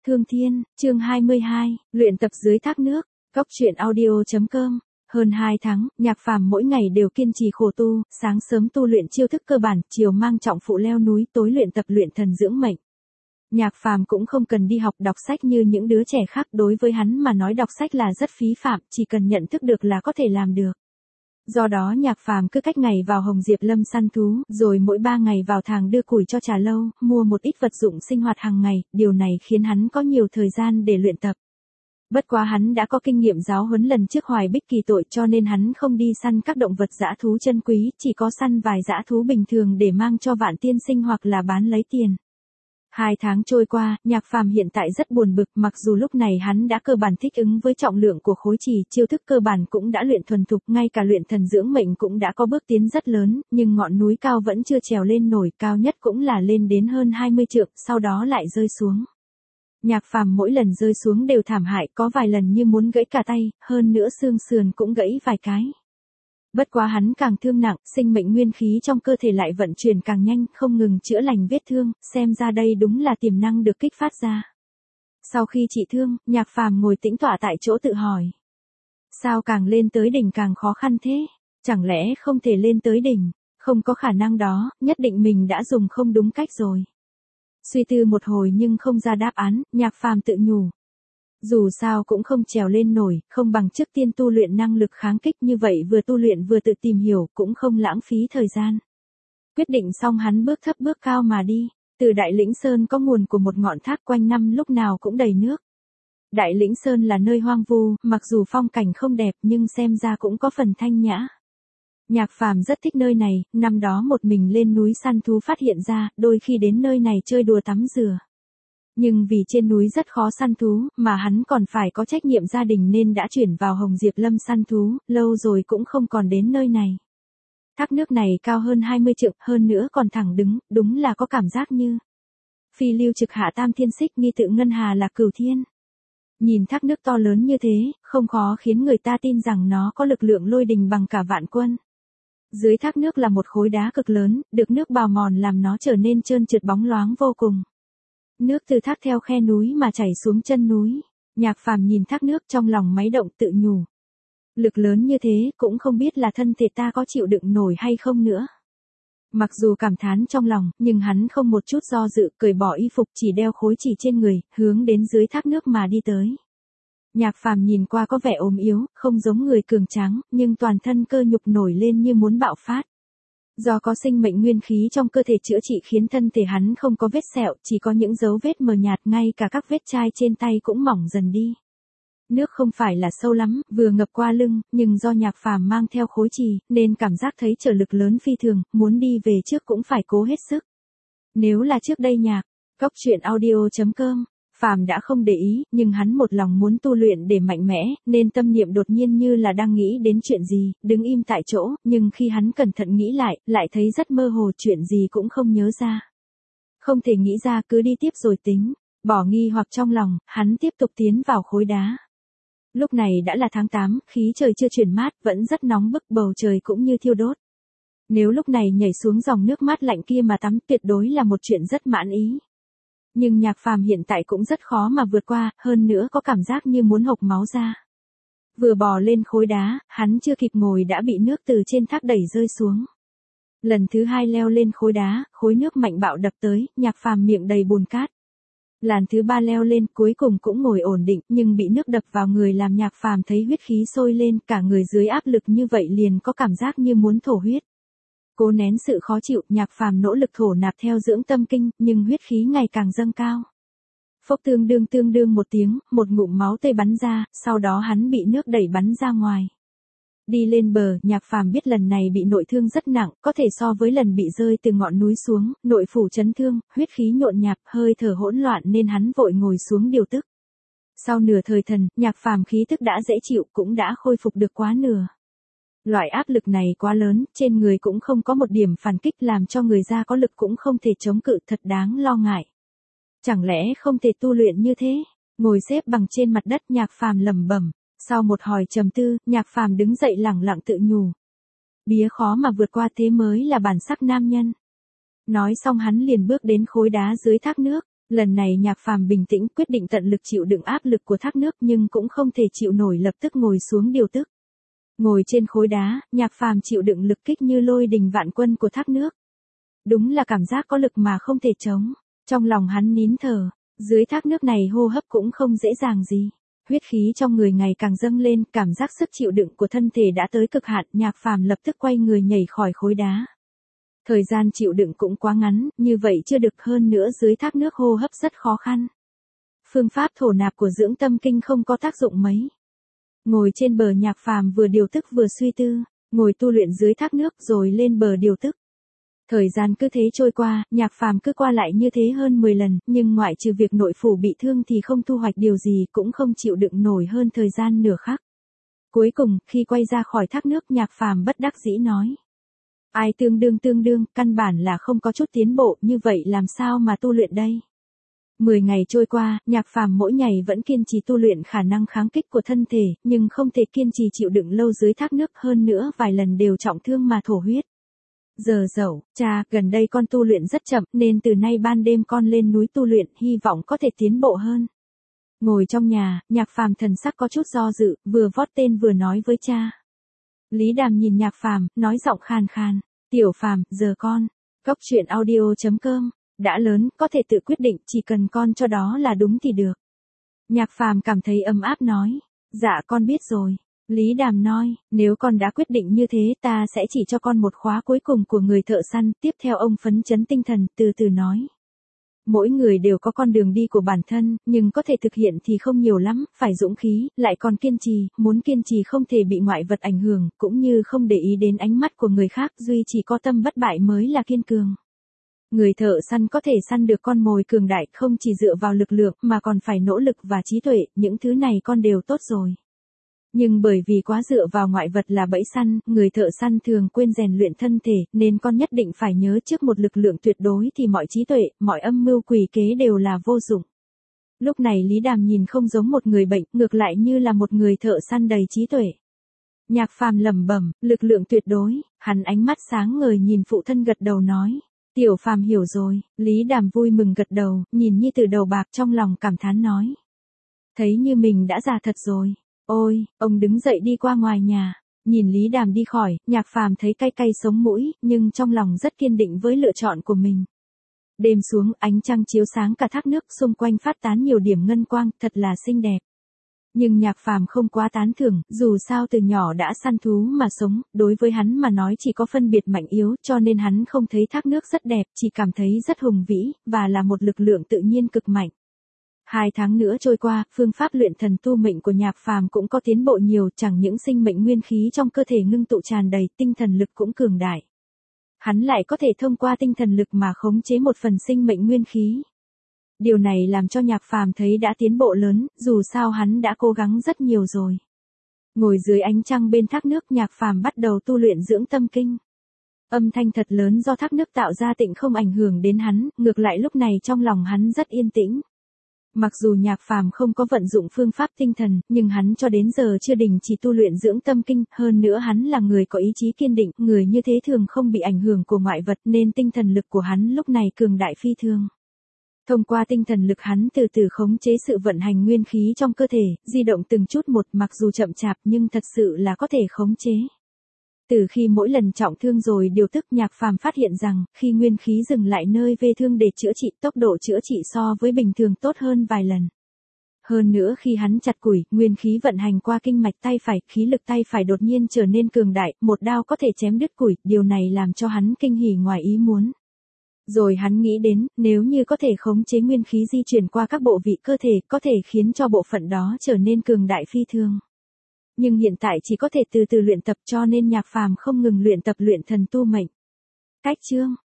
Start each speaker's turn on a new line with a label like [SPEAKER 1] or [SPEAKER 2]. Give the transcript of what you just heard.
[SPEAKER 1] Thương Thiên, chương 22, luyện tập dưới thác nước, Cốc truyện audio.com. Hơn 2 tháng, Nhạc Phàm mỗi ngày đều kiên trì khổ tu, sáng sớm tu luyện chiêu thức cơ bản, chiều mang trọng phụ leo núi, tối luyện tập luyện thần dưỡng mệnh. Nhạc Phàm cũng không cần đi học đọc sách như những đứa trẻ khác, đối với hắn mà nói đọc sách là rất phí phạm, chỉ cần nhận thức được là có thể làm được. Do đó Nhạc Phàm cứ cách ngày vào Hồng Diệp Lâm săn thú, rồi mỗi 3 ngày vào Thàng đưa củi cho Trà Lâu, mua một ít vật dụng sinh hoạt hàng ngày, điều này khiến hắn có nhiều thời gian để luyện tập. Bất quá hắn đã có kinh nghiệm giáo huấn lần trước Hoài Bích kỳ tội, cho nên hắn không đi săn các động vật dã thú chân quý, chỉ có săn vài dã thú bình thường để mang cho Vạn Tiên Sinh hoặc là bán lấy tiền. 2 tháng trôi qua, Nhạc Phàm hiện tại rất buồn bực, mặc dù lúc này hắn đã cơ bản thích ứng với trọng lượng của khối trì, chiêu thức cơ bản cũng đã luyện thuần thục, ngay cả luyện thần dưỡng mệnh cũng đã có bước tiến rất lớn, nhưng ngọn núi cao vẫn chưa trèo lên nổi, cao nhất cũng là lên đến hơn 20 trượng, sau đó lại rơi xuống. Nhạc Phàm mỗi lần rơi xuống đều thảm hại, có vài lần như muốn gãy cả tay, hơn nữa xương sườn cũng gãy vài cái. Bất quá hắn càng thương nặng, sinh mệnh nguyên khí trong cơ thể lại vận chuyển càng nhanh, không ngừng chữa lành vết thương, xem ra đây đúng là tiềm năng được kích phát ra. Sau khi trị thương, Nhạc Phàm ngồi tĩnh tọa tại chỗ tự hỏi. Sao càng lên tới đỉnh càng khó khăn thế? Chẳng lẽ không thể lên tới đỉnh? Không có khả năng đó, nhất định mình đã dùng không đúng cách rồi. Suy tư một hồi nhưng không ra đáp án, Nhạc Phàm tự nhủ. Dù sao cũng không trèo lên nổi, không bằng trước tiên tu luyện năng lực kháng kích, như vậy vừa tu luyện vừa tự tìm hiểu, cũng không lãng phí thời gian. Quyết định xong hắn bước thấp bước cao mà đi. Từ Đại Lĩnh Sơn có nguồn của một ngọn thác, quanh năm lúc nào cũng đầy nước. Đại Lĩnh Sơn là nơi hoang vu, mặc dù phong cảnh không đẹp nhưng xem ra cũng có phần thanh nhã. Nhạc Phàm rất thích nơi này, năm đó một mình lên núi săn thú phát hiện ra, đôi khi đến nơi này chơi đùa tắm rửa. Nhưng vì trên núi rất khó săn thú, mà hắn còn phải có trách nhiệm gia đình nên đã chuyển vào Hồng Diệp Lâm săn thú, lâu rồi cũng không còn đến nơi này. Thác nước này cao hơn 20 trượng, hơn nữa còn thẳng đứng, đúng là có cảm giác như phi lưu trực hạ tam thiên xích, nghi tự ngân hà lạc cửu thiên. Nhìn thác nước to lớn như thế, không khó khiến người ta tin rằng nó có lực lượng lôi đình bằng cả vạn quân. Dưới thác nước là một khối đá cực lớn, được nước bào mòn làm nó trở nên trơn trượt bóng loáng vô cùng. Nước từ thác theo khe núi mà chảy xuống chân núi. Nhạc Phàm nhìn thác nước trong lòng máy động tự nhủ. Lực lớn như thế, cũng không biết là thân thể ta có chịu đựng nổi hay không nữa. Mặc dù cảm thán trong lòng, nhưng hắn không một chút do dự, cởi bỏ y phục, chỉ đeo khối chỉ trên người, hướng đến dưới thác nước mà đi tới. Nhạc Phàm nhìn qua có vẻ ốm yếu, không giống người cường tráng, nhưng toàn thân cơ nhục nổi lên như muốn bạo phát. Do có sinh mệnh nguyên khí trong cơ thể chữa trị khiến thân thể hắn không có vết sẹo, chỉ có những dấu vết mờ nhạt, ngay cả các vết chai trên tay cũng mỏng dần đi. Nước không phải là sâu lắm, vừa ngập qua lưng, nhưng do Nhạc Phàm mang theo khối trì, nên cảm giác thấy trở lực lớn phi thường, muốn đi về trước cũng phải cố hết sức. Nếu là trước đây Cốc truyện audio.com, Phàm đã không để ý, nhưng hắn một lòng muốn tu luyện để mạnh mẽ, nên tâm niệm đột nhiên như là đang nghĩ đến chuyện gì, đứng im tại chỗ, nhưng khi hắn cẩn thận nghĩ lại thấy rất mơ hồ, chuyện gì cũng không nhớ ra. Không thể nghĩ ra, cứ đi tiếp rồi tính. Bỏ nghi hoặc trong lòng, hắn tiếp tục tiến vào khối đá. Lúc này đã là tháng 8, khí trời chưa chuyển mát, vẫn rất nóng bức, bầu trời cũng như thiêu đốt. Nếu lúc này nhảy xuống dòng nước mát lạnh kia mà tắm, tuyệt đối là một chuyện rất mãn ý. Nhưng Nhạc Phàm hiện tại cũng rất khó mà vượt qua, hơn nữa có cảm giác như muốn hộc máu ra. Vừa bò lên khối đá, hắn chưa kịp ngồi đã bị nước từ trên thác đẩy rơi xuống. Lần thứ 2 leo lên khối đá, khối nước mạnh bạo đập tới, Nhạc Phàm miệng đầy bùn cát. Lần thứ 3 leo lên, cuối cùng cũng ngồi ổn định, nhưng bị nước đập vào người làm Nhạc Phàm thấy huyết khí sôi lên, cả người dưới áp lực như vậy liền có cảm giác như muốn thổ huyết. Cố nén sự khó chịu, Nhạc Phàm nỗ lực thổ nạp theo dưỡng tâm kinh, nhưng huyết khí ngày càng dâng cao. Phốc tương đương một tiếng, một ngụm máu tươi bắn ra, sau đó hắn bị nước đẩy bắn ra ngoài. Đi lên bờ, Nhạc Phàm biết lần này bị nội thương rất nặng, có thể so với lần bị rơi từ ngọn núi xuống, nội phủ chấn thương, huyết khí nhộn nhạp, hơi thở hỗn loạn nên hắn vội ngồi xuống điều tức. Sau nửa thời thần, Nhạc Phàm khí tức đã dễ chịu, cũng đã khôi phục được quá nửa. Loại áp lực này quá lớn, trên người cũng không có một điểm phản kích, làm cho người da có lực cũng không thể chống cự, thật đáng lo ngại. Chẳng lẽ không thể tu luyện như thế? Ngồi xếp bằng trên mặt đất, Nhạc Phàm lẩm bẩm. Sau một hồi trầm tư, Nhạc Phàm đứng dậy lẳng lặng tự nhủ. Bía khó mà vượt qua, thế mới là bản sắc nam nhân. Nói xong hắn liền bước đến khối đá dưới thác nước. Lần này Nhạc Phàm bình tĩnh quyết định tận lực chịu đựng áp lực của thác nước nhưng cũng không thể chịu nổi lập tức ngồi xuống điều tức. Ngồi trên khối đá, Nhạc Phàm chịu đựng lực kích như lôi đình vạn quân của thác nước. Đúng là cảm giác có lực mà không thể chống. Trong lòng hắn nín thở, dưới thác nước này hô hấp cũng không dễ dàng gì. Huyết khí trong người ngày càng dâng lên, cảm giác sức chịu đựng của thân thể đã tới cực hạn, Nhạc Phàm lập tức quay người nhảy khỏi khối đá. Thời gian chịu đựng cũng quá ngắn, như vậy chưa được, hơn nữa dưới thác nước hô hấp rất khó khăn. Phương pháp thổ nạp của dưỡng tâm kinh không có tác dụng mấy. Ngồi trên bờ Nhạc Phàm vừa điều tức vừa suy tư, ngồi tu luyện dưới thác nước rồi lên bờ điều tức. Thời gian cứ thế trôi qua, Nhạc Phàm cứ qua lại như thế hơn 10 lần, nhưng ngoại trừ việc nội phủ bị thương thì không thu hoạch điều gì, cũng không chịu đựng nổi hơn thời gian nửa khắc. Cuối cùng, khi quay ra khỏi thác nước, Nhạc Phàm bất đắc dĩ nói: ai tương đương, căn bản là không có chút tiến bộ, như vậy làm sao mà tu luyện đây? 10 ngày trôi qua, Nhạc Phàm mỗi ngày vẫn kiên trì tu luyện khả năng kháng kích của thân thể, nhưng không thể kiên trì chịu đựng lâu dưới thác nước, hơn nữa vài lần đều trọng thương mà thổ huyết. Giờ dậu, cha, gần đây con tu luyện rất chậm, nên từ nay ban đêm con lên núi tu luyện, hy vọng có thể tiến bộ hơn. Ngồi trong nhà, Nhạc Phàm thần sắc có chút do dự, vừa vót tên vừa nói với cha. Lý Đàm nhìn Nhạc Phàm, nói giọng khàn khàn: tiểu Phàm, giờ con. Cốc truyện audio.com, đã lớn, có thể tự quyết định, chỉ cần con cho đó là đúng thì được. Nhạc Phàm cảm thấy ấm áp nói: dạ con biết rồi. Lý Đàm nói: nếu con đã quyết định như thế, ta sẽ chỉ cho con một khóa cuối cùng của người thợ săn. Tiếp theo ông phấn chấn tinh thần, từ từ nói: mỗi người đều có con đường đi của bản thân, nhưng có thể thực hiện thì không nhiều lắm, phải dũng khí, lại còn kiên trì, muốn kiên trì không thể bị ngoại vật ảnh hưởng, cũng như không để ý đến ánh mắt của người khác, duy chỉ có tâm bất bại mới là kiên cường. Người thợ săn có thể săn được con mồi cường đại, không chỉ dựa vào lực lượng mà còn phải nỗ lực và trí tuệ, những thứ này con đều tốt rồi. Nhưng bởi vì quá dựa vào ngoại vật là bẫy săn, người thợ săn thường quên rèn luyện thân thể, nên con nhất định phải nhớ trước một lực lượng tuyệt đối thì mọi trí tuệ, mọi âm mưu quỷ kế đều là vô dụng. Lúc này Lý Đàm nhìn không giống một người bệnh, ngược lại như là một người thợ săn đầy trí tuệ. Nhạc Phàm lẩm bẩm, lực lượng tuyệt đối, hắn ánh mắt sáng ngời nhìn phụ thân gật đầu nói: tiểu Phàm hiểu rồi. Lý Đàm vui mừng gật đầu, nhìn nhi tử đầu bạc trong lòng cảm thán nói: thấy như mình đã già thật rồi. Ôi, ông đứng dậy đi qua ngoài nhà, nhìn Lý Đàm đi khỏi, Nhạc Phàm thấy cay cay sống mũi, nhưng trong lòng rất kiên định với lựa chọn của mình. Đêm xuống, ánh trăng chiếu sáng cả thác nước, xung quanh phát tán nhiều điểm ngân quang, thật là xinh đẹp. Nhưng Nhạc Phàm không quá tán thưởng, dù sao từ nhỏ đã săn thú mà sống, đối với hắn mà nói chỉ có phân biệt mạnh yếu, cho nên hắn không thấy thác nước rất đẹp, chỉ cảm thấy rất hùng vĩ, và là một lực lượng tự nhiên cực mạnh. 2 tháng nữa trôi qua, phương pháp luyện thần tu mệnh của Nhạc Phàm cũng có tiến bộ nhiều, chẳng những sinh mệnh nguyên khí trong cơ thể ngưng tụ tràn đầy, tinh thần lực cũng cường đại. Hắn lại có thể thông qua tinh thần lực mà khống chế một phần sinh mệnh nguyên khí. Điều này làm cho Nhạc Phàm thấy đã tiến bộ lớn, dù sao hắn đã cố gắng rất nhiều rồi. Ngồi dưới ánh trăng bên thác nước, Nhạc Phàm bắt đầu tu luyện dưỡng tâm kinh. Âm thanh thật lớn do thác nước tạo ra tịnh không ảnh hưởng đến hắn, ngược lại lúc này trong lòng hắn rất yên tĩnh. Mặc dù Nhạc Phàm không có vận dụng phương pháp tinh thần, nhưng hắn cho đến giờ chưa đình chỉ tu luyện dưỡng tâm kinh, hơn nữa hắn là người có ý chí kiên định, người như thế thường không bị ảnh hưởng của ngoại vật, nên tinh thần lực của hắn lúc này cường đại phi thường. Thông qua tinh thần lực hắn từ từ khống chế sự vận hành nguyên khí trong cơ thể, di động từng chút một, mặc dù chậm chạp nhưng thật sự là có thể khống chế. Từ khi mỗi lần trọng thương rồi điều tức, Nhạc Phàm phát hiện rằng, khi nguyên khí dừng lại nơi vết thương để chữa trị, tốc độ chữa trị so với bình thường tốt hơn vài lần. Hơn nữa khi hắn chặt củi, nguyên khí vận hành qua kinh mạch tay phải, khí lực tay phải đột nhiên trở nên cường đại, một đao có thể chém đứt củi, điều này làm cho hắn kinh hỉ ngoài ý muốn. Rồi hắn nghĩ đến, nếu như có thể khống chế nguyên khí di chuyển qua các bộ vị cơ thể, có thể khiến cho bộ phận đó trở nên cường đại phi thường. Nhưng hiện tại chỉ có thể từ từ luyện tập, cho nên Nhạc Phàm không ngừng luyện tập luyện thần tu mệnh. Cách chương